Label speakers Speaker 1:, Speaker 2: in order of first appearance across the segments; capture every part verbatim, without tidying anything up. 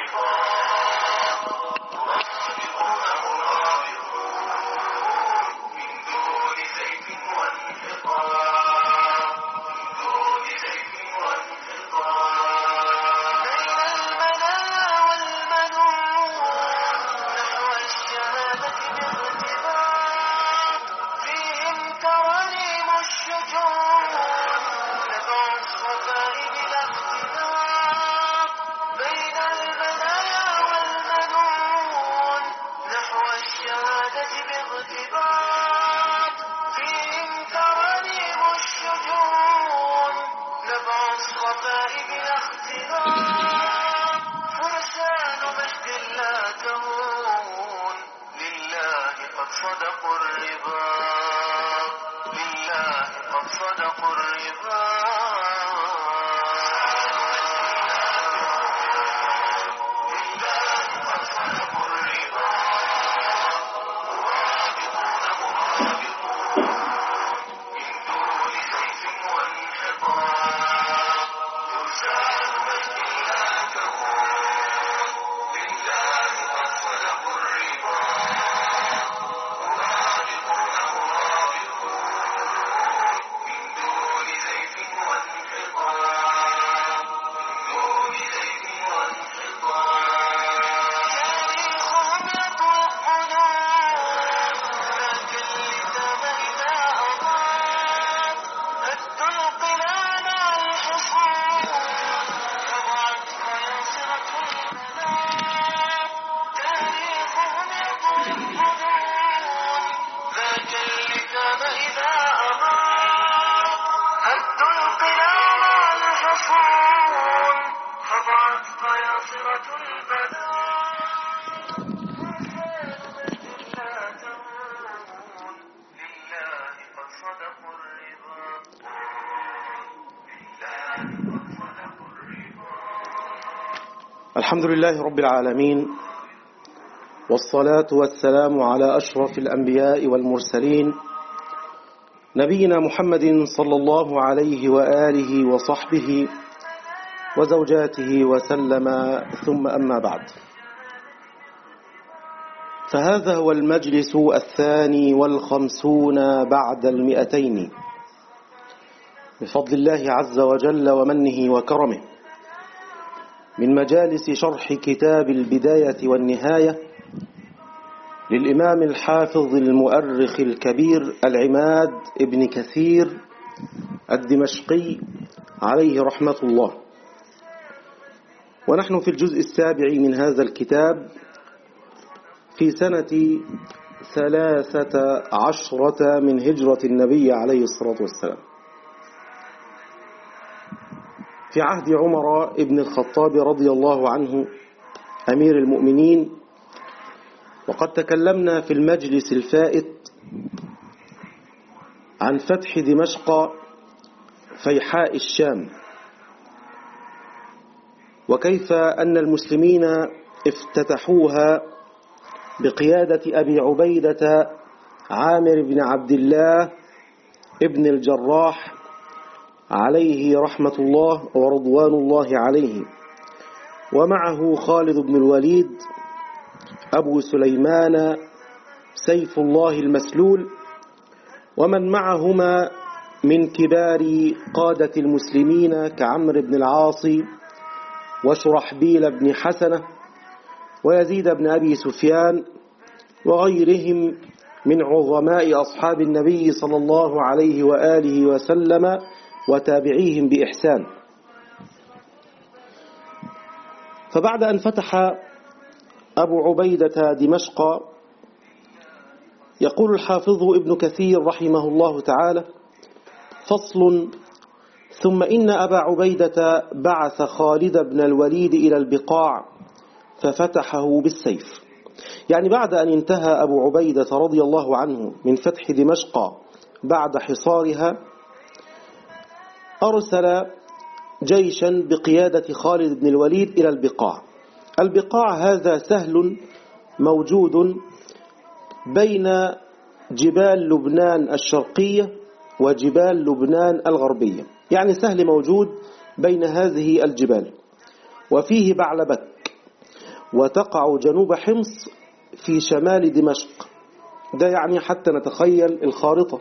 Speaker 1: الحمد لله رب العالمين، والصلاة والسلام على أشرف الأنبياء والمرسلين نبينا محمد صلى الله عليه وآله وصحبه وزوجاته وسلم، ثم أما بعد، فهذا هو المجلس الثاني والخمسون بعد المئتين بفضل الله عز وجل ومنه وكرمه من مجالس شرح كتاب البداية والنهاية للإمام الحافظ المؤرخ الكبير العماد ابن كثير الدمشقي عليه رحمة الله. ونحن في الجزء السابع من هذا الكتاب في سنة ثلاثة عشرة من هجرة النبي عليه الصلاة والسلام، في عهد عمر ابن الخطاب رضي الله عنه أمير المؤمنين. وقد تكلمنا في المجلس الفائت عن فتح دمشق فيحاء الشام، وكيف أن المسلمين افتتحوها بقيادة أبي عبيدة عامر بن عبد الله ابن الجراح عليه رحمة الله ورضوان الله عليه، ومعه خالد بن الوليد أبو سليمان سيف الله المسلول، ومن معهما من كبار قادة المسلمين كعمرو بن العاص وشرحبيل بن حسنة ويزيد بن أبي سفيان وغيرهم من عظماء أصحاب النبي صلى الله عليه وآله وسلم وتابعيهم بإحسان. فبعد أن فتح أبو عبيدة دمشق، يقول الحافظ ابن كثير رحمه الله تعالى: فصل: ثم إن أبا عبيدة بعث خالد بن الوليد إلى البقاع ففتحه بالسيف. يعني بعد أن انتهى أبو عبيدة رضي الله عنه من فتح دمشق بعد حصارها، أرسل جيشا بقيادة خالد بن الوليد إلى البقاع. البقاع هذا سهل موجود بين جبال لبنان الشرقية وجبال لبنان الغربية، يعني سهل موجود بين هذه الجبال، وفيه بعلبك. وتقع جنوب حمص في شمال دمشق. ده يعني حتى نتخيل الخارطة.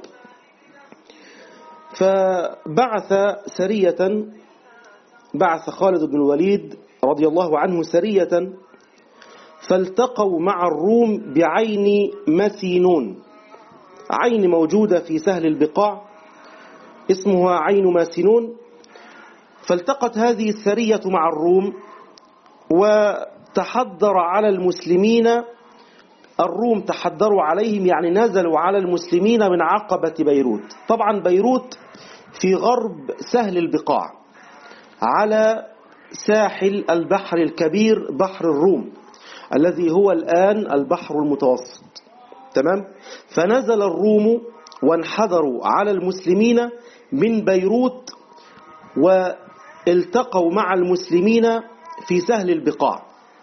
Speaker 1: فبعث سرية بعث خالد بن الوليد رضي الله عنه سرية، فالتقوا مع الروم بعين مسينون. عين موجودة في سهل البقاع اسمها عين مسينون. فالتقت هذه السرية مع الروم وتحضر على المسلمين. الروم تحضروا عليهم يعني نزلوا على المسلمين من عقبة بيروت. طبعا بيروت في غرب سهل البقاع على ساحل البحر الكبير بحر الروم الذي هو الآن البحر المتوسط. تمام. فنزل الروم وانحدروا على المسلمين من بيروت والتقوا مع المسلمين في سهل البقاع.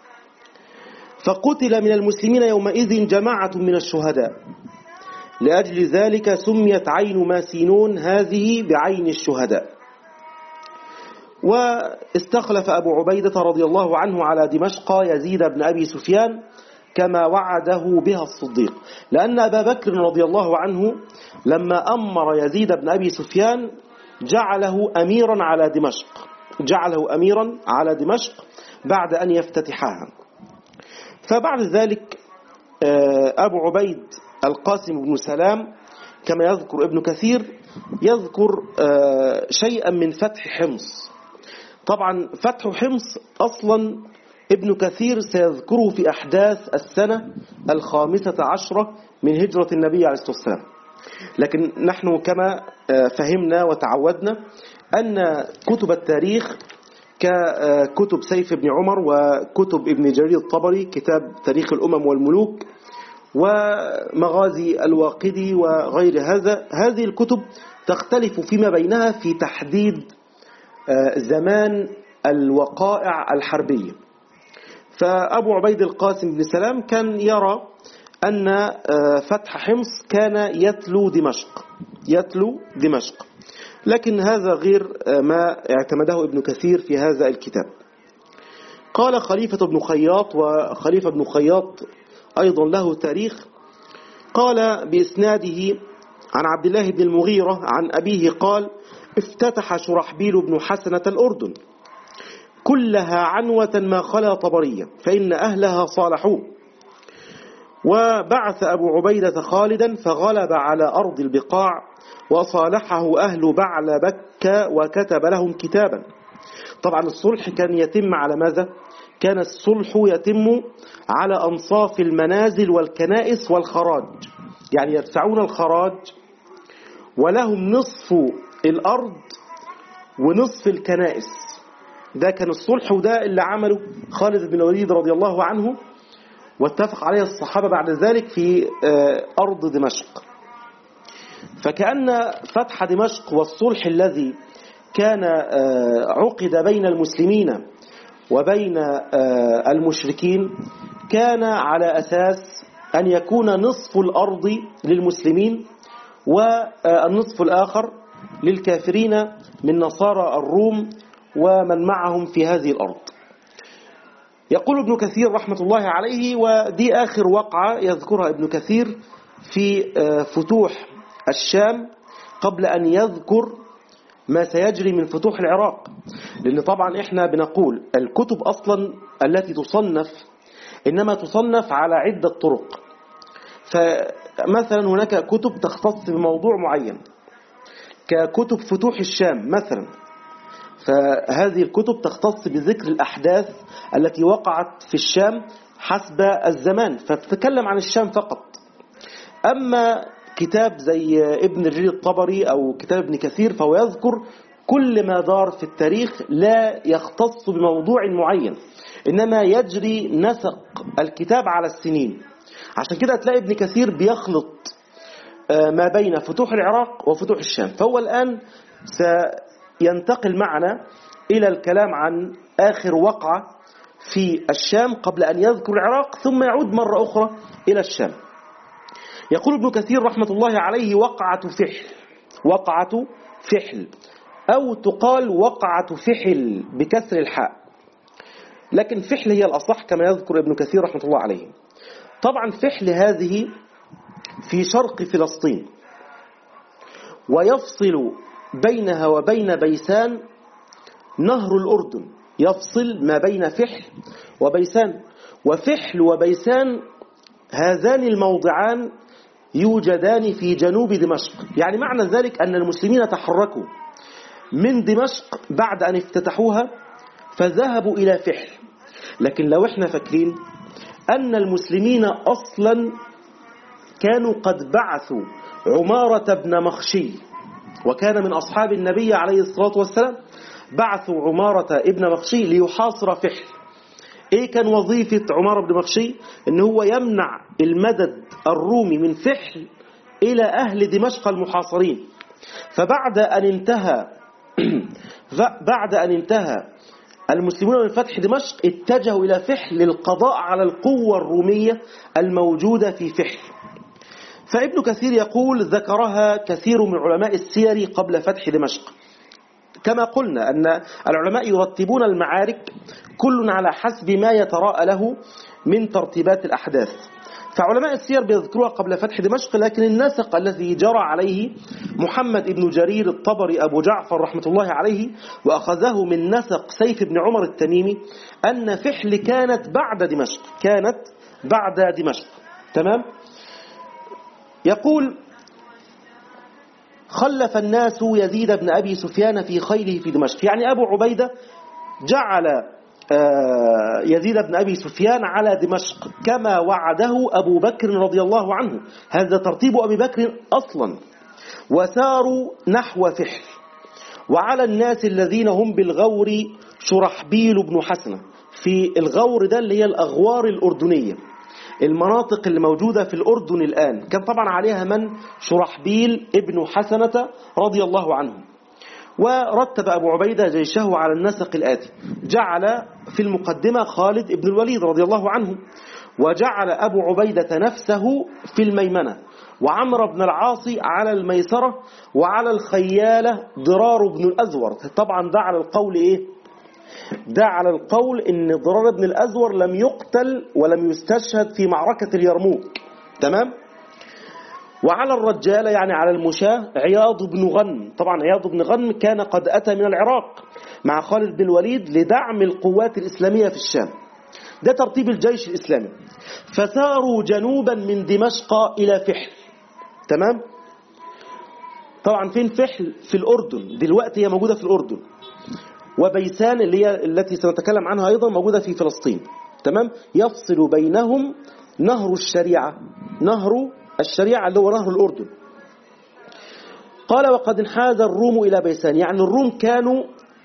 Speaker 1: فقتل من المسلمين يومئذ جماعة من الشهداء. لأجل ذلك سميت عين ماسينون هذه بعين الشهداء. واستخلف أبو عبيدة رضي الله عنه على دمشق يزيد بن أبي سفيان كما وعده بها الصديق، لأن أبا بكر رضي الله عنه لما أمر يزيد بن أبي سفيان جعله أميرا على دمشق جعله أميرا على دمشق بعد أن يفتتحها. فبعد ذلك أبو عبيد القاسم بن سلام كما يذكر ابن كثير يذكر شيئا من فتح حمص. طبعا فتح حمص أصلا ابن كثير سيذكره في أحداث السنة الخامسة عشرة من هجرة النبي عليه الصلاة والسلام. لكن نحن كما فهمنا وتعودنا أن كتب التاريخ ككتب سيف بن عمر وكتب ابن جرير الطبري كتاب تاريخ الأمم والملوك ومغازي الواقدي وغير هذا، هذه الكتب تختلف فيما بينها في تحديد زمان الوقائع الحربية. فأبو عبيد القاسم بن سلام كان يرى أن فتح حمص كان يتلو دمشق يتلو دمشق لكن هذا غير ما اعتمده ابن كثير في هذا الكتاب. قال خليفة بن خياط، وخليفة بن خياط أيضا له تاريخ، قال بإسناده عن عبد الله بن المغيرة عن أبيه قال: افتتح شرحبيل بن حسنة الأردن كلها عنوة ما خلا طبرية فإن أهلها صالحون. وبعث أبو عبيدة خالدا فغلب على أرض البقاع وصالحه أهل بعل بكة وكتب لهم كتابا. طبعا الصلح كان يتم على ماذا؟ كان الصلح يتم على أنصاف المنازل والكنائس والخراج، يعني يدفعون الخراج ولهم نصف الأرض ونصف الكنائس. ده كان الصلح، وده اللي عمله خالد بن الوليد رضي الله عنه واتفق عليه الصحابة بعد ذلك في أرض دمشق. فكأن فتح دمشق والصلح الذي كان عقد بين المسلمين وبين المشركين كان على أساس أن يكون نصف الأرض للمسلمين والنصف الآخر للكافرين من نصارى الروم ومن معهم في هذه الأرض. يقول ابن كثير رحمة الله عليه، ودي آخر وقعة يذكرها ابن كثير في فتوح الشام قبل أن يذكر ما سيجري من فتوح العراق، لأن طبعا إحنا بنقول الكتب أصلا التي تصنف إنما تصنف على عدة طرق. فمثلا هناك كتب تختص بموضوع معين ككتب فتوح الشام مثلا، فهذه الكتب تختص بذكر الأحداث التي وقعت في الشام حسب الزمان فتتكلم عن الشام فقط. أما كتاب زي ابن جرير الطبري أو كتاب ابن كثير فهو يذكر كل ما دار في التاريخ، لا يختص بموضوع معين، إنما يجري نسق الكتاب على السنين. عشان كده تلاقي ابن كثير بيخلط ما بين فتوح العراق وفتوح الشام. فهو الآن سينتقل معنا إلى الكلام عن آخر وقعة في الشام قبل أن يذكر العراق، ثم يعود مرة أخرى إلى الشام. يقول ابن كثير رحمة الله عليه: وقعة فحل وقعة فحل أو تقال وقعة فحل بكسر الحاء. لكن فحل هي الأصح كما يذكر ابن كثير رحمة الله عليه. طبعا فحل هذه في شرق فلسطين، ويفصل بينها وبين بيسان نهر الأردن، يفصل ما بين فحل وبيسان. وفحل وبيسان هذان الموضعان يوجدان في جنوب دمشق. يعني معنى ذلك أن المسلمين تحركوا من دمشق بعد أن افتتحوها فذهبوا إلى فحل. لكن لو احنا فاكرين أن المسلمين أصلا كانوا قد بعثوا عمارة بن مخشي، وكان من أصحاب النبي عليه الصلاة والسلام، بعثوا عمارة ابن مخشي ليحاصر فحل. ايه كان وظيفة عمارة بن مخشي؟ ان هو يمنع المدد الرومي من فحل الى اهل دمشق المحاصرين. فبعد ان انتهى بعد ان انتهى المسلمون من فتح دمشق اتجهوا الى فحل للقضاء على القوة الرومية الموجودة في فحل. فابن كثير يقول ذكرها كثير من علماء السير قبل فتح دمشق. كما قلنا أن العلماء يرتبون المعارك كل على حسب ما يتراءى له من ترتيبات الأحداث. فعلماء السير بيذكروها قبل فتح دمشق، لكن النسق الذي جرى عليه محمد بن جرير الطبري أبو جعفر رحمة الله عليه، وأخذه من نسق سيف بن عمر التميمي، أن فحل كانت بعد دمشق، كانت بعد دمشق. تمام؟ يقول خلف الناس يزيد بن أبي سفيان في خيله في دمشق. يعني أبو عبيدة جعل يزيد بن أبي سفيان على دمشق كما وعده أبو بكر رضي الله عنه، هذا ترتيب أبي بكر أصلا. وساروا نحو فحل، وعلى الناس الذين هم بالغور شرحبيل بن حسنة. في الغور ده اللي هي الأغوار الأردنية، المناطق اللي موجودة في الأردن الآن، كان طبعا عليها من؟ شرحبيل ابن حسنة رضي الله عنه. ورتب أبو عبيدة جيشه على النسق الآتي: جعل في المقدمة خالد ابن الوليد رضي الله عنه، وجعل أبو عبيدة نفسه في الميمنة، وعمر بن العاص على الميسرة، وعلى الخيالة ضرار بن الأزور. طبعا ده على القول إيه؟ ده على القول إن ضرار بن الأزور لم يقتل ولم يستشهد في معركة اليرموك. تمام؟ وعلى الرجالة يعني على المشاة عياض بن غنم. طبعا عياض بن غنم كان قد أتى من العراق مع خالد بن الوليد لدعم القوات الإسلامية في الشام. ده ترتيب الجيش الإسلامي. فساروا جنوبا من دمشق إلى فحل. تمام؟ طبعا فين فحل؟ في الأردن، دلوقتي هي موجودة في الأردن. وبيسان اللي هي التي سنتكلم عنها أيضا موجودة في فلسطين. تمام؟ يفصل بينهم نهر الشريعة، نهر الشريعة اللي هو نهر الأردن. قال وقد انحاز الروم إلى بيسان، يعني الروم كانوا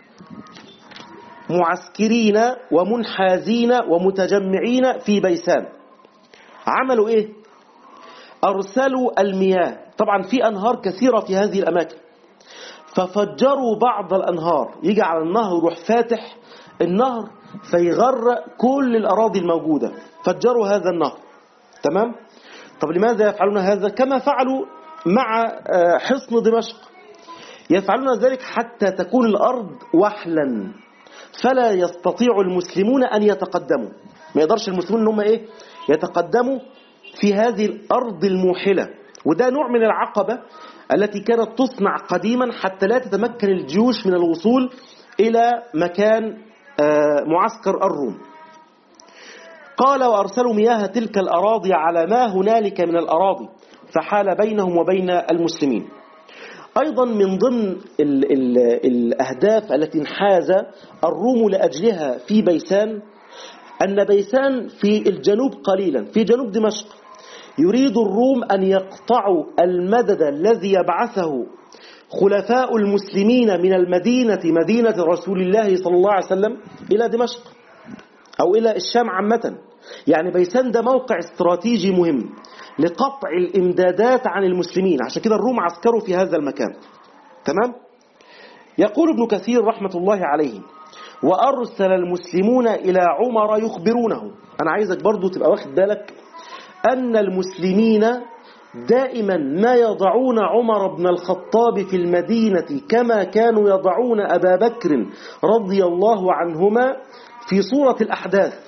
Speaker 1: معسكرين ومنحازين ومتجمعين في بيسان. عملوا إيه؟ أرسلوا المياه. طبعا في أنهار كثيرة في هذه الأماكن، ففجروا بعض الأنهار. يجي على النهر يروح فاتح النهر فيغرق كل الأراضي الموجودة، فجروا هذا النهر. تمام؟ طب لماذا يفعلون هذا؟ كما فعلوا مع حصن دمشق، يفعلون ذلك حتى تكون الأرض وحلا فلا يستطيع المسلمون أن يتقدموا. ما يقدرش المسلمون أنهم إيه؟ يتقدموا في هذه الأرض الموحلة. وده نوع من العقبة التي كانت تصنع قديما حتى لا تتمكن الجيوش من الوصول إلى مكان معسكر الروم. قال وأرسلوا مياه تلك الأراضي على ما هنالك من الأراضي، فحال بينهم وبين المسلمين. أيضا من ضمن ال ال الأهداف التي انحاز الروم لأجلها في بيسان، أن بيسان في الجنوب قليلا، في جنوب دمشق. يريد الروم أن يقطعوا المدد الذي يبعثه خلفاء المسلمين من المدينة، مدينة رسول الله صلى الله عليه وسلم، إلى دمشق أو إلى الشام عامة. يعني بيسان ده موقع استراتيجي مهم لقطع الإمدادات عن المسلمين، عشان كده الروم عسكروا في هذا المكان. تمام؟ يقول ابن كثير رحمة الله عليه: وأرسل المسلمون إلى عمر يخبرونه. أنا عايزك برضو تبقى واخد بالك أن المسلمين دائما ما يضعون عمر بن الخطاب في المدينة كما كانوا يضعون أبا بكر رضي الله عنهما في صورة الأحداث.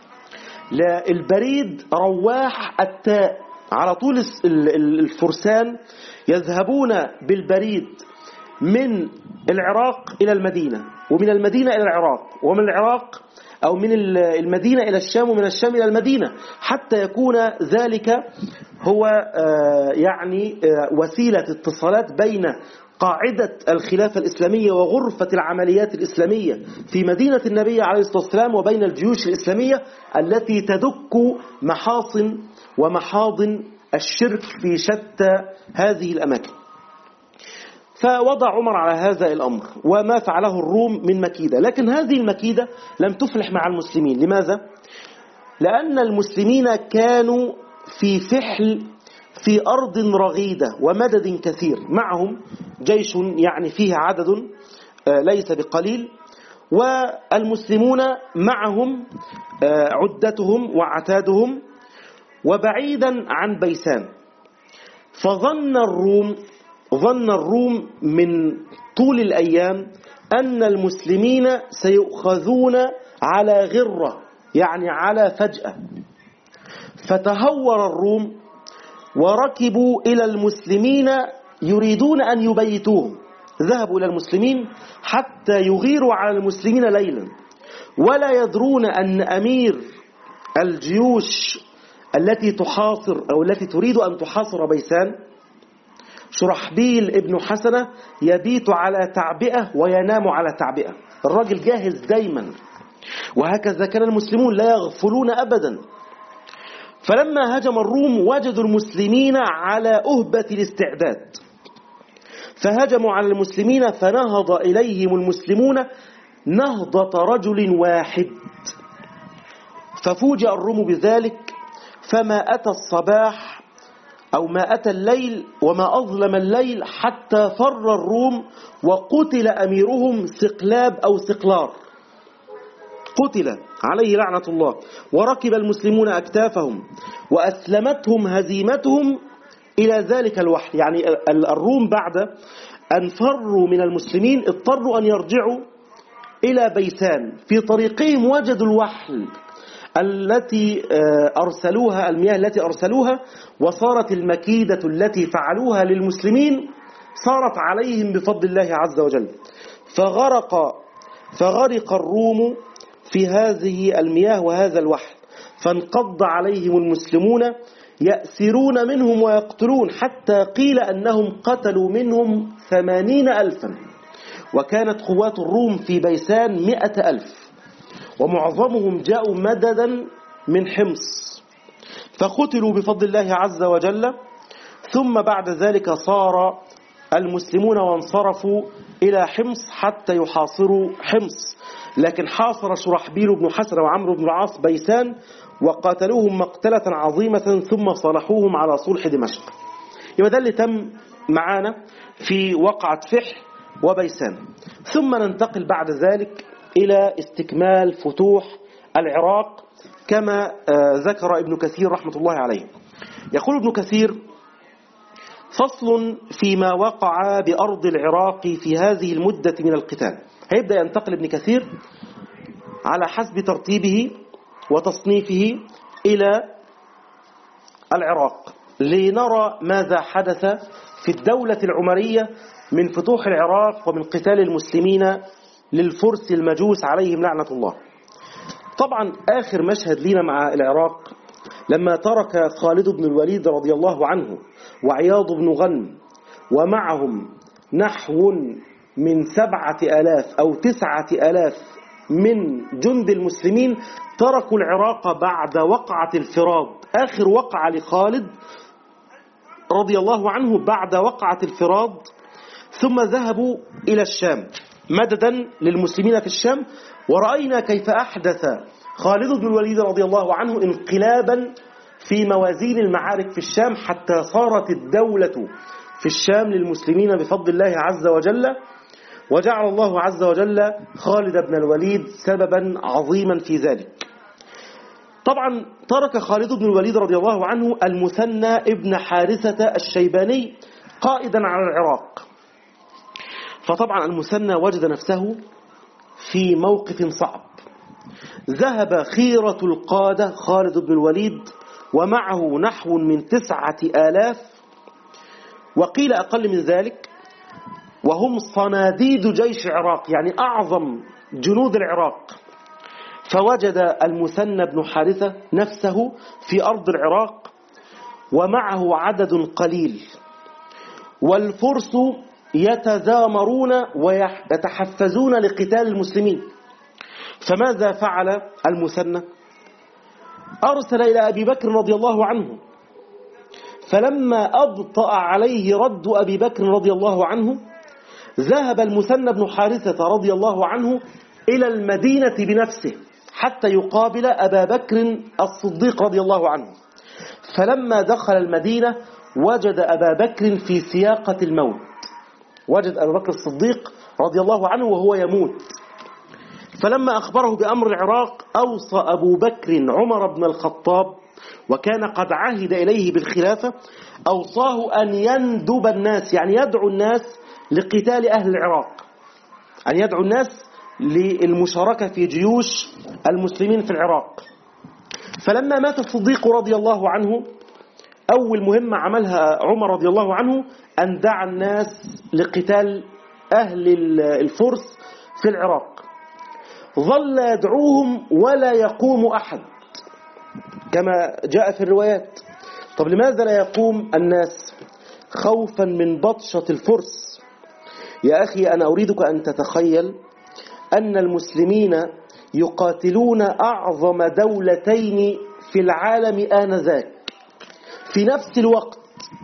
Speaker 1: البريد رواح التاء، على طول الفرسان يذهبون بالبريد من العراق إلى المدينة، ومن المدينة إلى العراق، ومن العراق أو من المدينة إلى الشام، ومن الشام إلى المدينة، حتى يكون ذلك هو يعني وسيلة اتصالات بين قاعدة الخلافة الإسلامية وغرفة العمليات الإسلامية في مدينة النبي عليه الصلاة والسلام، وبين الجيوش الإسلامية التي تدك محاصن ومحاضن الشرك في شتى هذه الأماكن. فوضع عمر على هذا الأمر وما فعله الروم من مكيدة، لكن هذه المكيدة لم تفلح مع المسلمين. لماذا؟ لأن المسلمين كانوا في فحل في أرض رغيدة ومدد كثير، معهم جيش يعني فيه عدد ليس بقليل، والمسلمون معهم عدتهم وعتادهم، وبعيدا عن بيسان. فظن الروم ظن الروم من طول الأيام أن المسلمين سيؤخذون على غرة، يعني على فجأة. فتهور الروم وركبوا إلى المسلمين يريدون أن يبيتوهم، ذهبوا إلى المسلمين حتى يغيروا على المسلمين ليلا، ولا يدرون أن أمير الجيوش التي تحاصر أو التي تريد أن تحاصر بيسان شرحبيل ابن حسنة يبيت على تعبئة وينام على تعبئة. الراجل جاهز دايما، وهكذا كان المسلمون لا يغفلون أبدا. فلما هجم الروم وجدوا المسلمين على أهبة الاستعداد، فهجموا على المسلمين فنهض إليهم المسلمون نهضة رجل واحد، ففوجئ الروم بذلك، فما أتى الصباح أو ما أتى الليل وما أظلم الليل حتى فر الروم، وقتل أميرهم سقلاب أو سقلار، قتل عليه لعنة الله، وركب المسلمون أكتافهم وأسلمتهم هزيمتهم إلى ذلك الوحل. يعني الروم بعد أن فروا من المسلمين اضطروا أن يرجعوا إلى بيسان، في طريقهم وجدوا الوحل التي أرسلوها، المياه التي أرسلوها، وصارت المكيدة التي فعلوها للمسلمين صارت عليهم بفضل الله عز وجل. فغرق فغرق الروم في هذه المياه وهذا الوحل، فانقض عليهم المسلمون يأسرون منهم ويقتلون، حتى قيل أنهم قتلوا منهم ثمانين ألفا، وكانت قوات الروم في بيسان مئة ألف، ومعظمهم جاءوا مددا من حمص، فقتلوا بفضل الله عز وجل. ثم بعد ذلك صار المسلمون وانصرفوا إلى حمص حتى يحاصروا حمص، لكن حاصر شرحبيل بن حسنة وعمرو بن العاص بيسان وقاتلوهم مقتلة عظيمة، ثم صلحوهم على صلح دمشق. يبقى ده اللي تم معانا في وقعة فحل وبيسان. ثم ننتقل بعد ذلك إلى استكمال فتوح العراق كما ذكر ابن كثير رحمة الله عليه. يقول ابن كثير: فصل فيما وقع بأرض العراق في هذه المدة من القتال. هيبدأ ينتقل ابن كثير على حسب ترتيبه وتصنيفه إلى العراق، لنرى ماذا حدث في الدولة العمرية من فتوح العراق ومن قتال المسلمين للفرس المجوس عليهم لعنة الله. طبعا آخر مشهد لنا مع العراق لما ترك خالد بن الوليد رضي الله عنه وعياض بن غنم ومعهم نحو من سبعة آلاف أو تسعة آلاف من جند المسلمين، تركوا العراق بعد وقعة الفراد، آخر وقعة لخالد رضي الله عنه بعد وقعة الفراد، ثم ذهبوا إلى الشام مددا للمسلمين في الشام. ورأينا كيف أحدث خالد بن الوليد رضي الله عنه انقلابا في موازين المعارك في الشام، حتى صارت الدولة في الشام للمسلمين بفضل الله عز وجل، وجعل الله عز وجل خالد بن الوليد سببا عظيما في ذلك. طبعا ترك خالد بن الوليد رضي الله عنه المثنى ابن حارثة الشيباني قائدا على العراق، فطبعا المثنى وجد نفسه في موقف صعب، ذهب خيرة القادة خالد بن الوليد ومعه نحو من تسعة آلاف، وقيل أقل من ذلك، وهم صناديد جيش العراق، يعني أعظم جنود العراق. فوجد المثنى بن حارثة نفسه في أرض العراق ومعه عدد قليل، والفرس يتزامرون ويتحفزون لقتال المسلمين. فماذا فعل المثنى؟ أرسل إلى أبي بكر رضي الله عنه، فلما أبطأ عليه رد أبي بكر رضي الله عنه ذهب المثنى بن حارثة رضي الله عنه إلى المدينة بنفسه حتى يقابل أبا بكر الصديق رضي الله عنه. فلما دخل المدينة وجد أبا بكر في سياقة الموت، وجد أبا بكر الصديق رضي الله عنه وهو يموت. فلما أخبره بأمر العراق أوصى أبو بكر عمر بن الخطاب، وكان قد عهد إليه بالخلافة، أوصاه أن يندب الناس، يعني يدعو الناس لقتال أهل العراق، أن يدعو الناس للمشاركة في جيوش المسلمين في العراق. فلما مات الصديق رضي الله عنه أول مهمة عملها عمر رضي الله عنه أن دعا الناس لقتال أهل الفرس في العراق. ظل يدعوهم ولا يقوم أحد كما جاء في الروايات. طب لماذا لا يقوم الناس؟ خوفا من بطشة الفرس. يا أخي أنا أريدك أن تتخيل أن المسلمين يقاتلون أعظم دولتين في العالم آنذاك، في نفس الوقت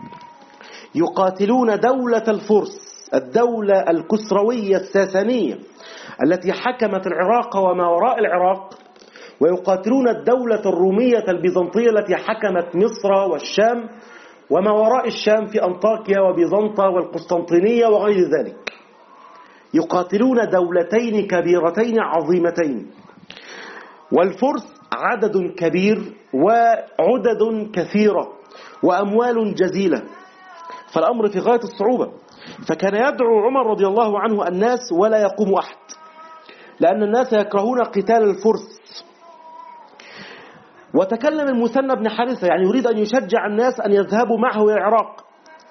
Speaker 1: يقاتلون دولة الفرس، الدولة الكسروية الساسانية التي حكمت العراق وما وراء العراق، ويقاتلون الدولة الرومية البيزنطية التي حكمت مصر والشام وما وراء الشام في أنطاكيا وبيزنطة والقسطنطينية وغير ذلك. يقاتلون دولتين كبيرتين عظيمتين، والفرس عدد كبير وعدد كثيرة وأموال جزيلة، فالأمر في غاية الصعوبة. فكان يدعو عمر رضي الله عنه الناس ولا يقوم أحد، لأن الناس يكرهون قتال الفرس. وتكلم المثنى بن حارثة، يعني يريد أن يشجع الناس أن يذهبوا معه إلى العراق،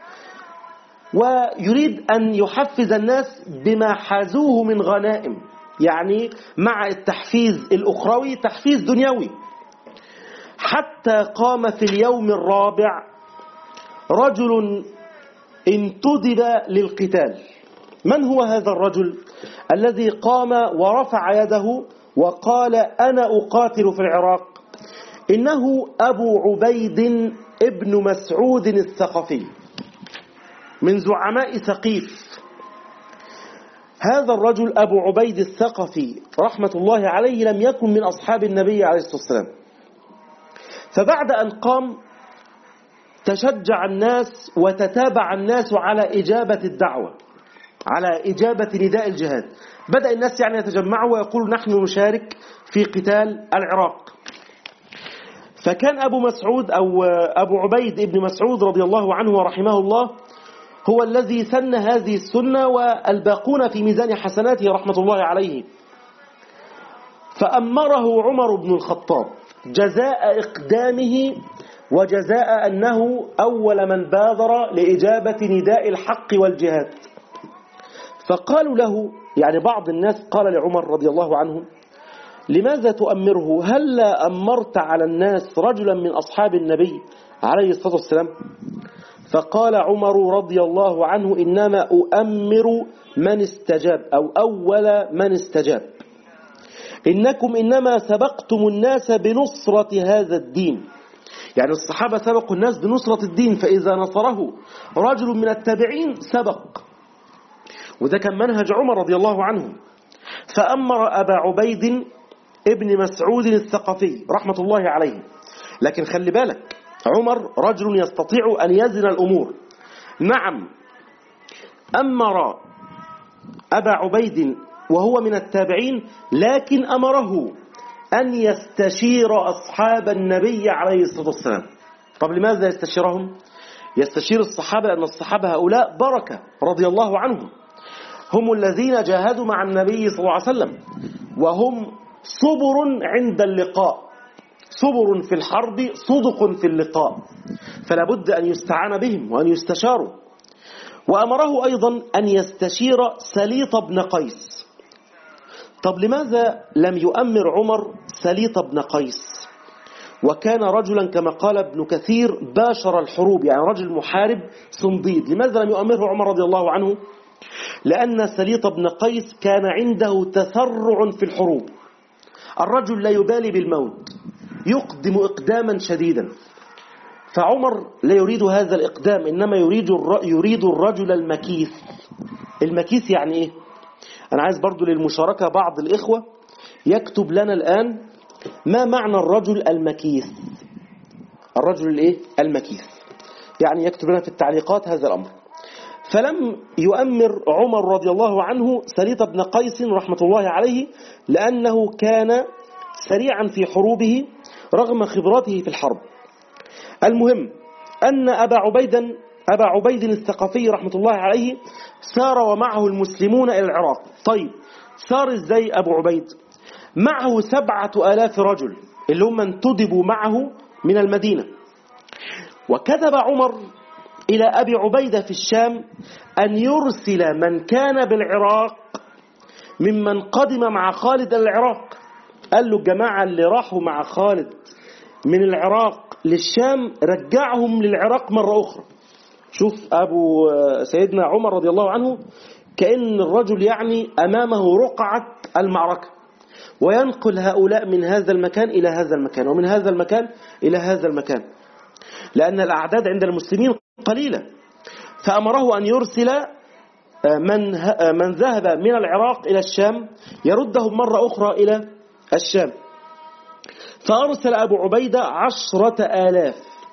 Speaker 1: ويريد أن يحفز الناس بما حازوه من غنائم، يعني مع التحفيز الأخروي تحفيز دنيوي. حتى قام في اليوم الرابع رجل انتدب للقتال. من هو هذا الرجل الذي قام ورفع يده وقال أنا أقاتل في العراق؟ إنه أبو عبيد ابن مسعود الثقفي من زعماء ثقيف. هذا الرجل أبو عبيد الثقفي رحمة الله عليه لم يكن من أصحاب النبي عليه الصلاة والسلام. فبعد أن قام تشجع الناس وتتابع الناس على إجابة الدعوة، على إجابة نداء الجهاد. بدأ الناس يعني يتجمعوا ويقولوا نحن نشارك في قتال العراق. فكان أبو مسعود أو أبو عبيد ابن مسعود رضي الله عنه ورحمه الله هو الذي سن هذه السنة، والباقون في ميزان حسناته رحمة الله عليه. فأمره عمر بن الخطاب جزاء إقدامه وجزاء أنه أول من بادر لإجابة نداء الحق والجهاد. فقالوا له، يعني بعض الناس قال لعمر رضي الله عنه لماذا تؤمره؟ هل أمرت على الناس رجلا من أصحاب النبي عليه الصلاة والسلام؟ فقال عمر رضي الله عنه إنما أؤمر من استجاب، أو أول من استجاب. إنكم إنما سبقتم الناس بنصرة هذا الدين، يعني الصحابة سبقوا الناس بنصرة الدين، فإذا نصره رجل من التابعين سبق. وده كان منهج عمر رضي الله عنه. فأمر أبا عبيد ابن مسعود الثقفي رحمة الله عليه. لكن خلي بالك، عمر رجل يستطيع أن يزن الأمور. نعم، أمر أبا عبيد وهو من التابعين، لكن أمره أن يستشير أصحاب النبي عليه الصلاة والسلام. طب لماذا يستشيرهم؟ يستشير الصحابة لأن الصحابة هؤلاء بركة رضي الله عنهم، هم الذين جاهدوا مع النبي صلى الله عليه وسلم، وهم صبر عند اللقاء، صبر في الحرب صدق في اللقاء، فلا بد أن يستعان بهم وأن يستشاروا. وأمره أيضا أن يستشير سليط بن قيس. طب لماذا لم يؤمر عمر سليط بن قيس وكان رجلا كما قال ابن كثير باشر الحروب، يعني رجل محارب صنديد؟ لماذا لم يؤمره عمر رضي الله عنه؟ لأن سليط بن قيس كان عنده تسرع في الحروب، الرجل لا يبالي بالموت، يقدم إقداما شديدا، فعمر لا يريد هذا الإقدام، إنما يريد يريد الرجل المكيث. المكيث يعني إيه؟ أنا عايز برضو للمشاركة بعض الإخوة يكتب لنا الآن ما معنى الرجل المكيث. الرجل الإيه؟ المكيث، يعني يكتب لنا في التعليقات هذا الأمر. فلم يؤمر عمر رضي الله عنه سليط بن قيس رحمة الله عليه لأنه كان سريعا في حروبه رغم خبراته في الحرب. المهم أن أبا عبيدا أبا عبيد الثقفي رحمة الله عليه سار ومعه المسلمون إلى العراق. طيب سار إزاي أبو عبيد؟ معه سبعة آلاف رجل اللي هم انتدبوا معه من المدينة. وكتب عمر إلى أبي عبيدة في الشام أن يرسل من كان بالعراق ممن قدم مع خالد العراق. قال له الجماعة اللي راحوا مع خالد من العراق للشام رجعهم للعراق مرة أخرى. شوف أبو سيدنا عمر رضي الله عنه كأن الرجل يعني أمامه رقعة المعركة، وينقل هؤلاء من هذا المكان إلى هذا المكان ومن هذا المكان إلى هذا المكان، لأن الأعداد عند المسلمين قليلة. فأمره أن يرسل من من ذهب من العراق إلى الشام يردهم مرة أخرى إلى الشام. فأرسل أبو عبيدة عشرة آلاف.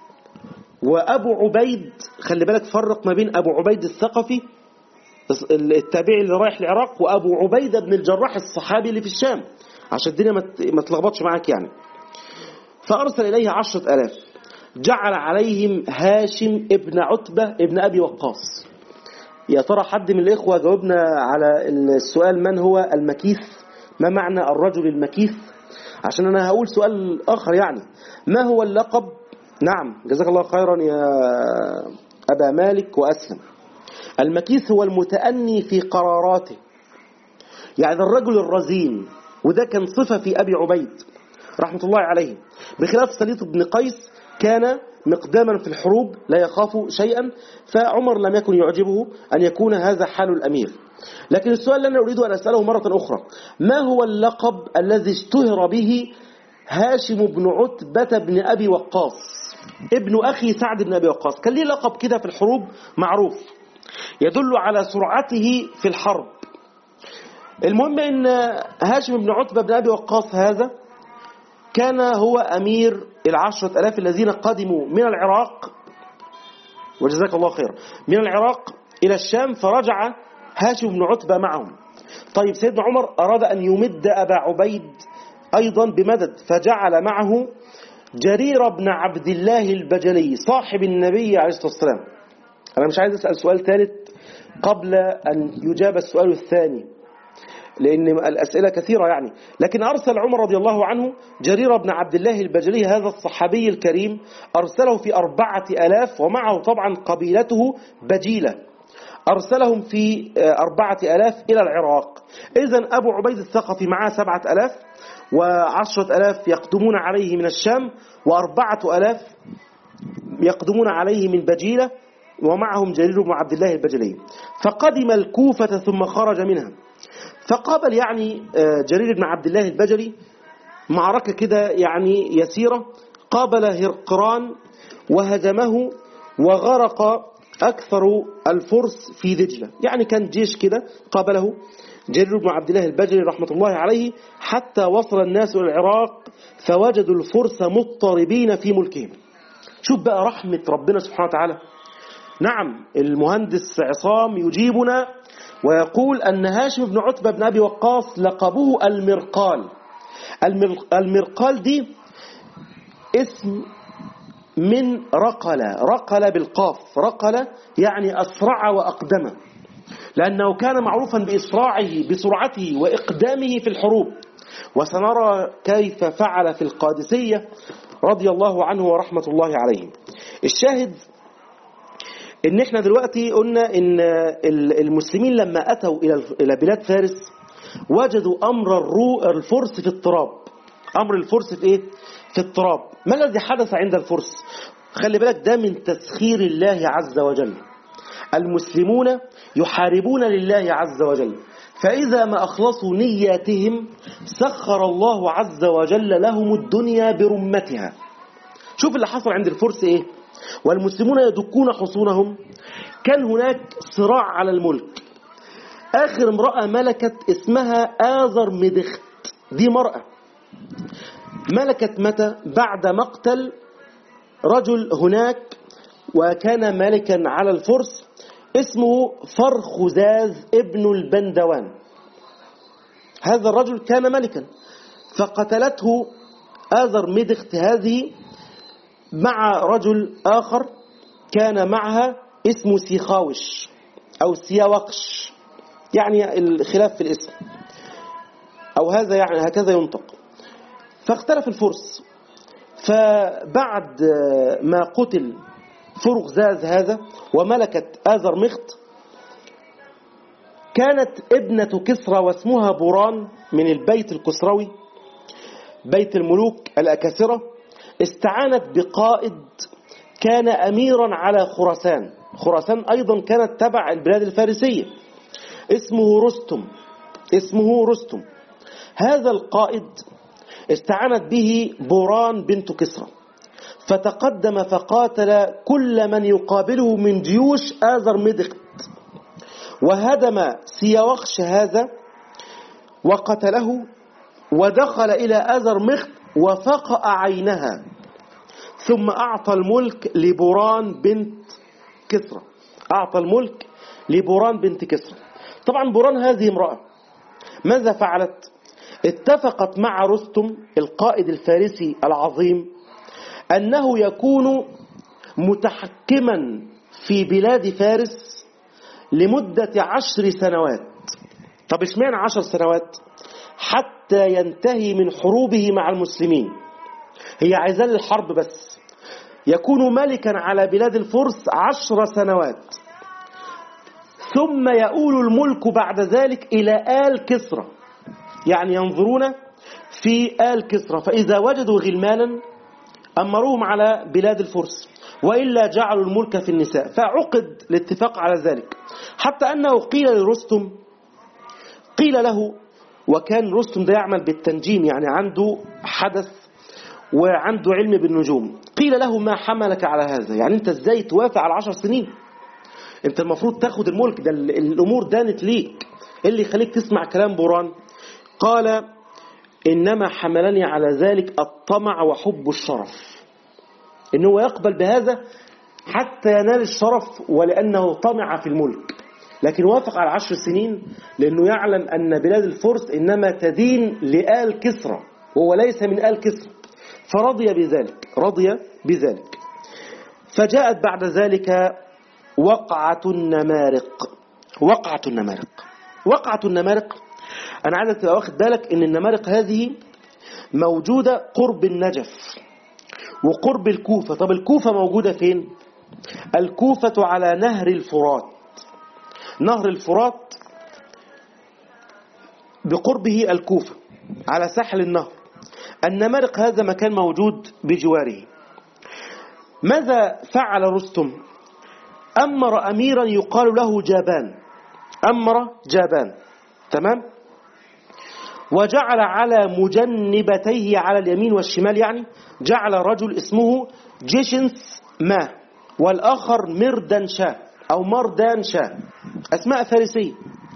Speaker 1: وأبو عبيد خلي بالك فرق ما بين أبو عبيد الثقفي التابعي اللي رايح العراق وأبو عبيدة بن الجراح الصحابي اللي في الشام عشان الدنيا ما تلخبطش معاك يعني. فأرسل إليه عشرة آلاف، جعل عليهم هاشم ابن عتبة ابن أبي وقاص. يا ترى حد من الإخوة جاوبنا على السؤال من هو المكيث؟ ما معنى الرجل المكيث؟ عشان أنا هقول سؤال آخر يعني، ما هو اللقب؟ نعم جزاك الله خيرا يا أبا مالك وأسلم. المكيث هو المتأني في قراراته، يعني الرجل الرزين، وده كان صفة في أبي عبيد رحمة الله عليه، بخلاف سليط بن قيس كان مقداما في الحروب لا يخاف شيئا، فعمر لم يكن يعجبه أن يكون هذا حال الأمير. لكن السؤال اللي أنا أريد أن أسأله مرة أخرى، ما هو اللقب الذي اشتهر به هاشم بن عتبة بن أبي وقاص ابن أخي سعد بن أبي وقاص؟ كان ليه لقب كده في الحروب معروف يدل على سرعته في الحرب. المهم أن هاشم بن عتبة بن أبي وقاص هذا كان هو أمير العشرة ألاف الذين قدموا من العراق، وجزاك الله خير، من العراق إلى الشام، فرجع هاشم بن عتبة معهم. طيب سيدنا عمر أراد أن يمد أبا عبيد أيضا بمدد، فجعل معه جرير بن عبد الله البجلي صاحب النبي عليه الصلاة والسلام. أنا مش عايز أسأل سؤال ثالث قبل أن يجاب السؤال الثاني لأن الأسئلة كثيرة يعني، لكن أرسل عمر رضي الله عنه جرير بن عبد الله البجلي هذا الصحابي الكريم، أرسله في أربعة ألاف ومعه طبعا قبيلته بجيلة، أرسلهم في أربعة ألاف إلى العراق. إذن أبو عبيد الثقفي معاه سبعة ألاف وعشرة ألاف يقدمون عليه من الشام وأربعة ألاف يقدمون عليه من بجيلة ومعهم جرير بن عبد الله البجلي. فقدم الكوفة ثم خرج منها، فقابل يعني جرير بن عبد الله البجلي معركة كده يعني يسيرة، قابل هرقران وهزمه وغرق أكثر الفرس في دجلة، يعني كان جيش كده قابله جرير بن عبد الله البجلي رحمة الله عليه حتى وصل الناس إلى العراق فوجدوا الفرس مضطربين في ملكهم. شوف بقى رحمة ربنا سبحانه وتعالى. نعم المهندس عصام يجيبنا ويقول أن هاشم بن عتبة بن أبي وقاص لقبه المرقال. المرقال دي اسم من رقلة، رقلة بالقاف، رقلة يعني أسرع وأقدم، لأنه كان معروفا بإسراعه بسرعته وإقدامه في الحروب. وسنرى كيف فعل في القادسية رضي الله عنه ورحمة الله عليه. الشاهد ان احنا دلوقتي قلنا ان المسلمين لما اتوا الى بلاد فارس وجدوا امر الفرس في اضطراب. امر الفرس في ايه؟ في اضطراب. ما الذي حدث عند الفرس؟ خلي بالك ده من تسخير الله عز وجل. المسلمون يحاربون لله عز وجل، فإذا ما أخلصوا نياتهم سخر الله عز وجل لهم الدنيا برمتها. شوف اللي حصل عند الفرس إيه؟ والمسلمون يدكون حصونهم. كان هناك صراع على الملك. آخر امرأة ملكت اسمها آذر مدخت. دي مرأة ملكت متى؟ بعد مقتل رجل هناك وكان ملكا على الفرس اسمه فرخزاز ابن البندوان. هذا الرجل كان ملكا، فقتلته آذر مدخت هذه مع رجل آخر كان معها اسمه سيخاوش أو سياوقش، يعني الخلاف في الاسم، أو هذا يعني هكذا ينطق. فاختلف الفرس. فبعد ما قتل فرخزاز هذا وملكت آذر مخت، كانت ابنة كسرى واسمها بوران من البيت الكسروي، بيت الملوك الأكاسرة، استعانت بقائد كان أميرا على خراسان. خراسان أيضا كانت تبع البلاد الفارسية، اسمه رستم. اسمه رستم. هذا القائد استعانت به بوران بنت كسرى، فتقدم فقاتل كل من يقابله من جيوش آذر مدخت، وهدم سياوخش هذا وقتله، ودخل إلى آذر مخت وفقأ عينها، ثم أعطى الملك لبوران بنت كسرى. أعطى الملك لبوران بنت كسرى. طبعا بوران هذه امرأة ماذا فعلت؟ اتفقت مع رستم القائد الفارسي العظيم أنه يكون متحكما في بلاد فارس لمدة عشر سنوات. طب اشمعنى عشر سنوات؟ حتى ينتهي من حروبه مع المسلمين. هي عايزة الحرب بس. يكون ملكا على بلاد الفرس عشر سنوات، ثم يؤول الملك بعد ذلك إلى آل كسرى، يعني ينظرون في آل كسرى، فإذا وجدوا غلمانا أمروهم على بلاد الفرس، وإلا جعلوا الملك في النساء. فعقد الاتفاق على ذلك، حتى أنه قيل لرستم، قيل له، وكان رستم ده يعمل بالتنجيم، يعني عنده حدث وعنده علم بالنجوم، قيل له ما حملك على هذا؟ يعني أنت إزاي توافق على عشر سنين؟ أنت المفروض تاخد الملك ده، الأمور دانت ليك، اللي يخليك تسمع كلام بوران؟ قال إنما حملني على ذلك الطمع وحب الشرف، إنه يقبل بهذا حتى ينال الشرف ولأنه طمع في الملك، لكن وافق على عشر سنين لأنه يعلم أن بلاد الفرس إنما تدين لآل كسرى وهو ليس من آل كسرى، فرضي بذلك. رضي بذلك. فجاءت بعد ذلك وقعة النمارق. وقعة النمارق وقعة النمارق أنا عايزك تبقى واخد بالك إن النمارق هذه موجودة قرب النجف وقرب الكوفة. طب الكوفة موجودة فين؟ الكوفة على نهر الفرات. نهر الفرات بقربه الكوفة على ساحل النهر. النمارق هذا مكان موجود بجواره. ماذا فعل رستم؟ أمر أميرا يقال له جابان. أمر جابان، تمام؟ وجعل على مجنبتيه على اليمين والشمال، يعني جعل رجل اسمه جيشنس ما، والآخر مردان شاه أو مردان شاه، أسماء فارسية.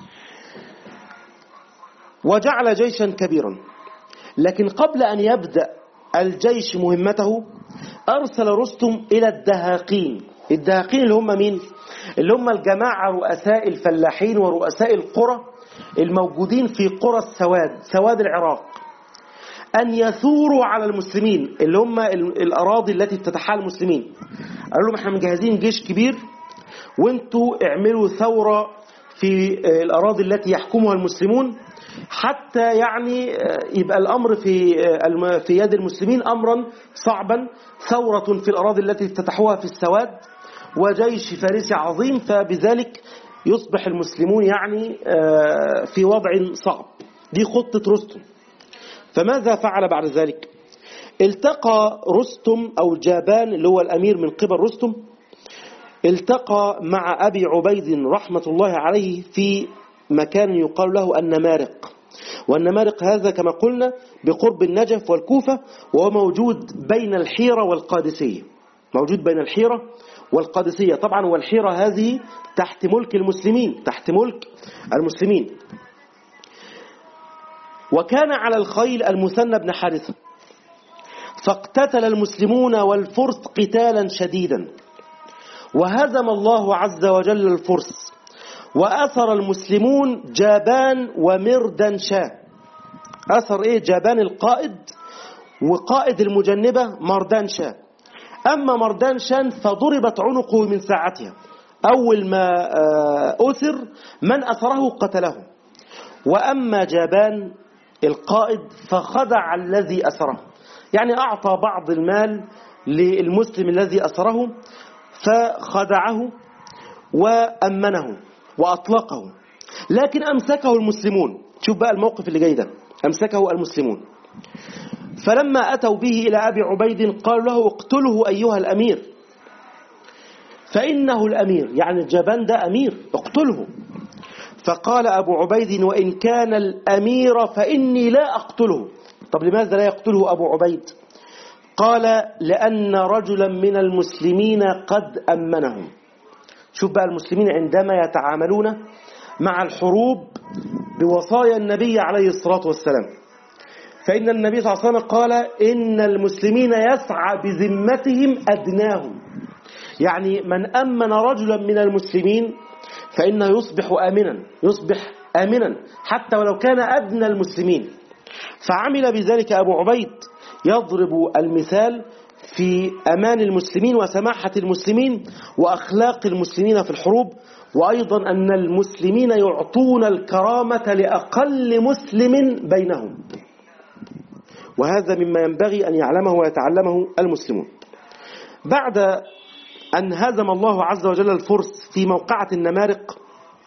Speaker 1: وجعل جيشا كبيرا، لكن قبل أن يبدأ الجيش مهمته أرسل رستم إلى الدهاقين. الدهاقين اللي هم مين؟ اللي هم الجماعة رؤساء الفلاحين ورؤساء القرى الموجودين في قرى السواد، سواد العراق، أن يثوروا على المسلمين، اللي هم الأراضي التي بتتحال المسلمين. قالوا لهم احنا مجهزين جيش كبير وانتوا اعملوا ثورة في الأراضي التي يحكمها المسلمون، حتى يعني يبقى الأمر في في يد المسلمين أمرا صعبا، ثورة في الأراضي التي افتتحوها في السواد وجيش فارسي عظيم، فبذلك يصبح المسلمون يعني في وضع صعب. دي خطة رستم. فماذا فعل بعد ذلك؟ التقى رستم أو جابان اللي هو الأمير من قبل رستم، التقى مع أبي عبيد رحمة الله عليه في مكان يقال له النمارق. والنمارق هذا كما قلنا بقرب النجف والكوفة، وهو موجود بين الحيرة والقادسية، موجود بين الحيرة والقادسية طبعا. والحيرة هذه تحت ملك المسلمين، تحت ملك المسلمين. وكان على الخيل المثنى بن حارثة، فاقتتل المسلمون والفرس قتالا شديدا، وهزم الله عز وجل الفرس، وأثر المسلمون جابان ومردنشاه. أثر إيه؟ جابان القائد، وقائد المجنبة مردنشاه. أما مردنشاه فضربت عنقه من ساعتها، أول ما أثر من أثره قتله. وأما جابان القائد فخدع الذي أثره، يعني أعطى بعض المال للمسلم الذي أثره، فخدعه وأمنه وأطلقه، لكن أمسكه المسلمون. شوف بقى الموقف اللي جاي ده، أمسكه المسلمون. فلما أتوا به إلى أبي عبيد قالوا له اقتله أيها الأمير، فإنه الأمير، يعني الجبان ده أمير، اقتله. فقال أبو عبيد وإن كان الأمير فإني لا أقتله. طب لماذا لا يقتله أبو عبيد؟ قال لأن رجلا من المسلمين قد أمنهم. شوف بقى المسلمين عندما يتعاملون مع الحروب بوصايا النبي عليه الصلاة والسلام، فإن النبي صلى الله عليه وسلم قال إن المسلمين يسعى بذمتهم أدناهم، يعني من أمن رجلا من المسلمين فإنه يصبح آمنا، يصبح آمنا حتى ولو كان أدنى المسلمين. فعمل بذلك أبو عبيد، يضرب المثال في أمان المسلمين وسماحة المسلمين وأخلاق المسلمين في الحروب، وأيضا أن المسلمين يعطون الكرامة لأقل مسلم بينهم، وهذا مما ينبغي أن يعلمه ويتعلمه المسلمون. بعد أن هزم الله عز وجل الفرس في موقعة النمارق،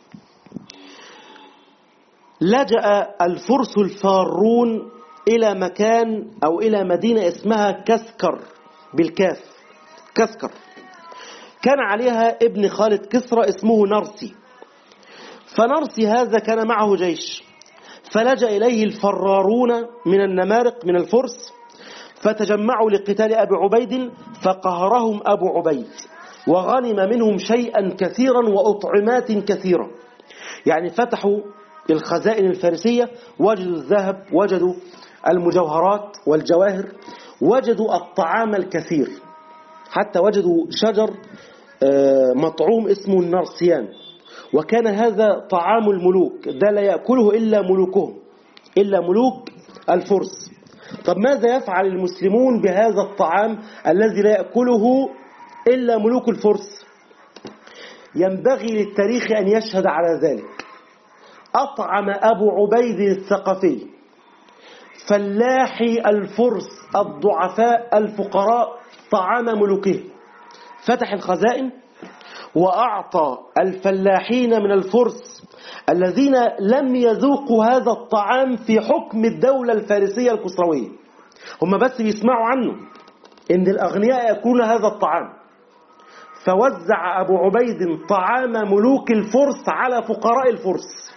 Speaker 1: لجأ الفرس الفارون إلى مكان أو إلى مدينة اسمها كسكر بالكاف، كسكر. كان عليها ابن خالد كسرى اسمه نرسي، فنرسي هذا كان معه جيش، فلجأ إليه الفرارون من النمارق من الفرس، فتجمعوا لقتال أبي عبيد، فقهرهم أبو عبيد وغنم منهم شيئا كثيرا وأطعمات كثيرة. يعني فتحوا الخزائن الفارسية، وجدوا الذهب، وجدوا المجوهرات والجواهر، وجدوا الطعام الكثير، حتى وجدوا شجر مطعوم اسمه النرسيان، وكان هذا طعام الملوك، ده لا يأكله إلا ملوكهم، إلا ملوك الفرس. طب ماذا يفعل المسلمون بهذا الطعام الذي لا يأكله إلا ملوك الفرس؟ ينبغي للتاريخ أن يشهد على ذلك. أطعم أبو عبيد الثقفي فلاحي الفرس الضعفاء الفقراء طعام ملوكه، فتح الخزائن وأعطى الفلاحين من الفرس الذين لم يذوقوا هذا الطعام في حكم الدولة الفارسية الكسروية، هم بس بيسمعوا عنه إن الأغنياء يأكلون هذا الطعام، فوزع أبو عبيد طعام ملوك الفرس على فقراء الفرس،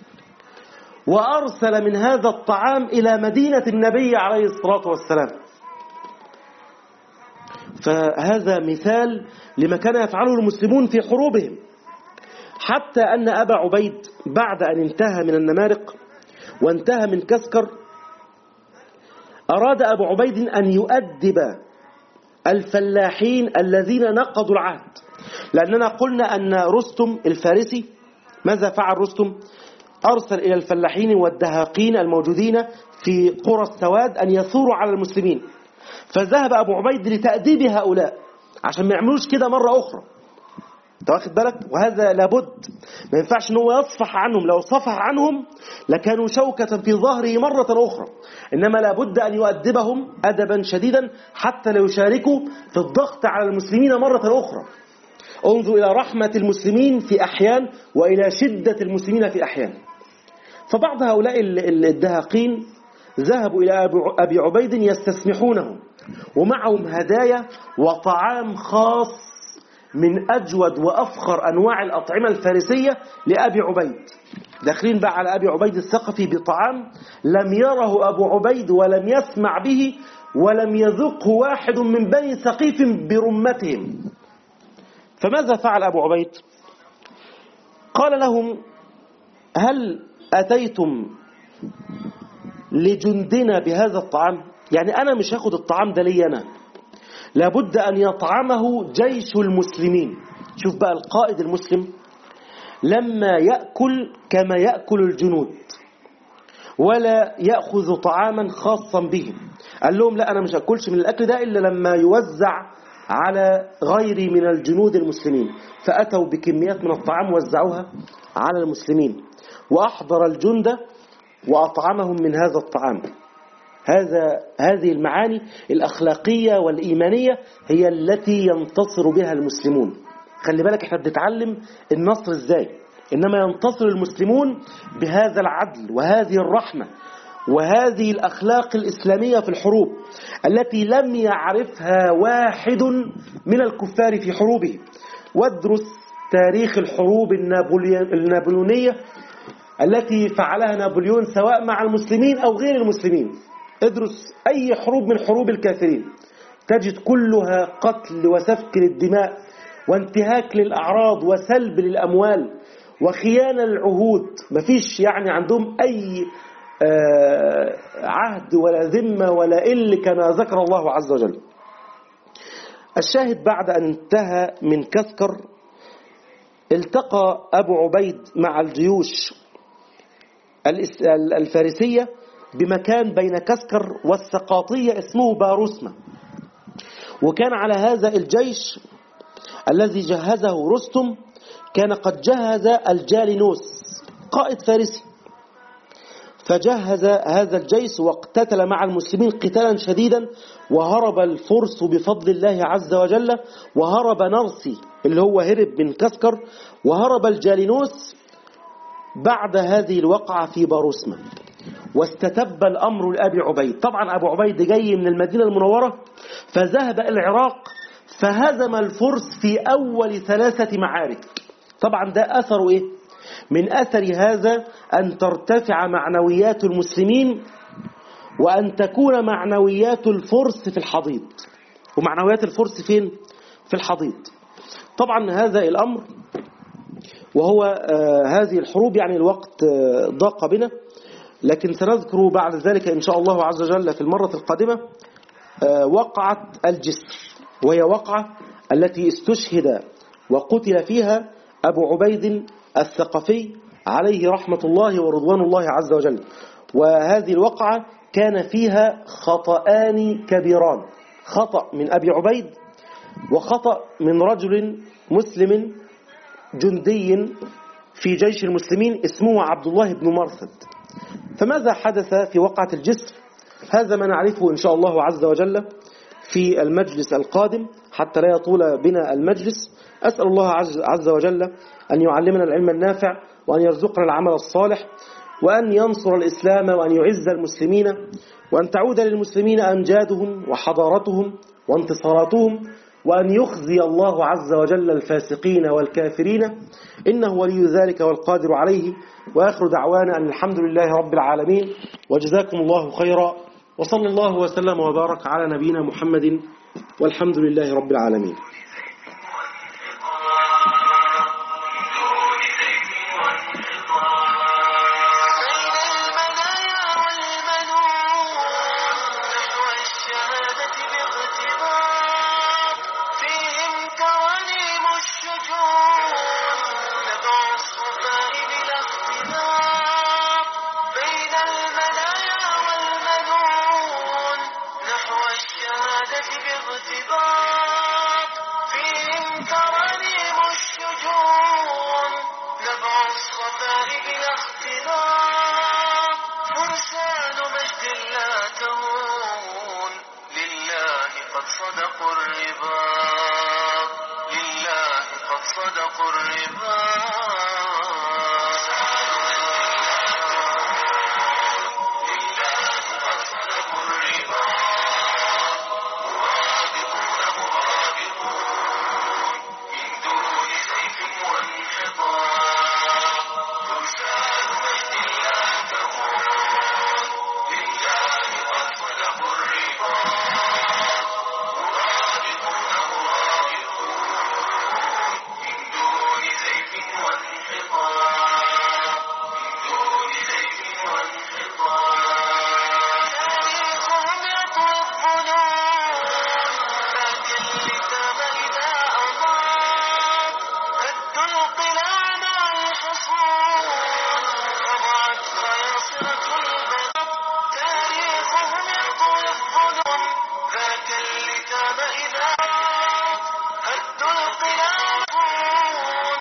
Speaker 1: وأرسل من هذا الطعام إلى مدينة النبي عليه الصلاة والسلام. فهذا مثال لما كان يفعله المسلمون في حروبهم، حتى أن أبا عبيد بعد أن انتهى من النمارق وانتهى من كسكر، أراد أبو عبيد أن يؤدب الفلاحين الذين نقضوا العهد، لأننا قلنا أن رستم الفارسي ماذا فعل رستم؟ أرسل إلى الفلاحين والدهاقين الموجودين في قرى السواد أن يثوروا على المسلمين، فذهب أبو عبيد لتأديب هؤلاء عشان ما يعملوش كده مرة أخرى. انت واخد بالك؟ وهذا لابد، ما ينفعش ان هو يصفح عنهم، لو صفح عنهم لكانوا شوكة في ظهره مرة أخرى، إنما لابد أن يؤدبهم أدبا شديدا حتى لا يشاركوا في الضغط على المسلمين مرة أخرى. انظر إلى رحمة المسلمين في أحيان وإلى شدة المسلمين في أحيان. فبعض هؤلاء الدهاقين ذهبوا إلى أبي عبيد يستسمحونه، ومعهم هدايا وطعام خاص من أجود وأفخر أنواع الأطعمة الفارسية لأبي عبيد. داخلين بقى على أبي عبيد الثقفي بطعام لم يره أبو عبيد ولم يسمع به ولم يذقه واحد من بني ثقيف برمتهم. فماذا فعل أبو عبيد؟ قال لهم: هل أتيتم لجندنا بهذا الطعام؟ يعني أنا مش هاخد الطعام ده لي أنا، لابد أن يطعمه جيش المسلمين. شوف بقى القائد المسلم لما يأكل كما يأكل الجنود ولا يأخذ طعاما خاصا به. قال لهم: لا، أنا مش أكلش من الأكل ده إلا لما يوزع على غيري من الجنود المسلمين. فأتوا بكميات من الطعام وزعوها على المسلمين، وأحضر الجند وأطعمهم من هذا الطعام. هذا هذه المعاني الأخلاقية والإيمانية هي التي ينتصر بها المسلمون. خلي بالك، احنا بنتعلم النصر ازاي، إنما ينتصر المسلمون بهذا العدل وهذه الرحمة وهذه الأخلاق الإسلامية في الحروب التي لم يعرفها واحد من الكفار في حروبه. وادرس تاريخ الحروب النابليونية التي فعلها نابليون سواء مع المسلمين أو غير المسلمين. ادرس أي حروب من حروب الكافرين، تجد كلها قتل وسفك للدماء وانتهاك للأعراض وسلب للأموال وخيانة للعهود. مفيش يعني عندهم أي آه عهد ولا ذمة ولا إل كما ذكر الله عز وجل. الشاهد، بعد أن انتهى من كسكر التقى أبو عبيد مع الجيوش الفارسية بمكان بين كسكر والسقاطية اسمه باروسمة. وكان على هذا الجيش الذي جهزه رستم كان قد جهز الجالينوس قائد فارسي، فجهز هذا الجيش واقتتل مع المسلمين قتالا شديدا، وهرب الفرس بفضل الله عز وجل، وهرب نرسي اللي هو هرب من كسكر، وهرب الجالينوس بعد هذه الوقعة في باروسمة. واستتب الأمر لأبي عبيد. طبعا أبو عبيد جاي من المدينة المنورة، فذهب إلى العراق فهزم الفرس في أول ثلاثة معارك. طبعا ده أثر إيه؟ من أثر هذا أن ترتفع معنويات المسلمين وأن تكون معنويات الفرس في الحضيض. ومعنويات الفرس فين؟ في الحضيض. طبعا هذا الأمر وهو آه هذه الحروب، يعني الوقت آه ضاق بنا، لكن سنذكر بعد ذلك إن شاء الله عز وجل في المرة القادمة آه وقعة الجسر، وهي وقعة التي استشهد وقتل فيها أبو عبيد الثقفي عليه رحمة الله ورضوان الله عز وجل. وهذه الوقعة كان فيها خطأان كبيران، خطأ من أبي عبيد وخطأ من رجل مسلم جندي في جيش المسلمين اسمه عبد الله بن مرثد. فماذا حدث في وقعة الجسر؟ هذا ما نعرفه إن شاء الله عز وجل في المجلس القادم حتى لا يطول بنا المجلس. أسأل الله عز وجل أن يعلمنا العلم النافع، وأن يرزقنا العمل الصالح، وأن ينصر الإسلام، وأن يعز المسلمين، وأن تعود للمسلمين أمجادهم وحضارتهم وانتصاراتهم، وأن يخزي الله عز وجل الفاسقين والكافرين، إنه ولي ذلك والقادر عليه. وآخر دعوانا أن الحمد لله رب العالمين، وجزاكم الله خيرا، وصلى الله وسلم وبارك على نبينا محمد، والحمد لله رب العالمين.
Speaker 2: اختلاط فرسان مجد لا تهون لله قد صدقوا الرباط لله قد صدقوا الرباط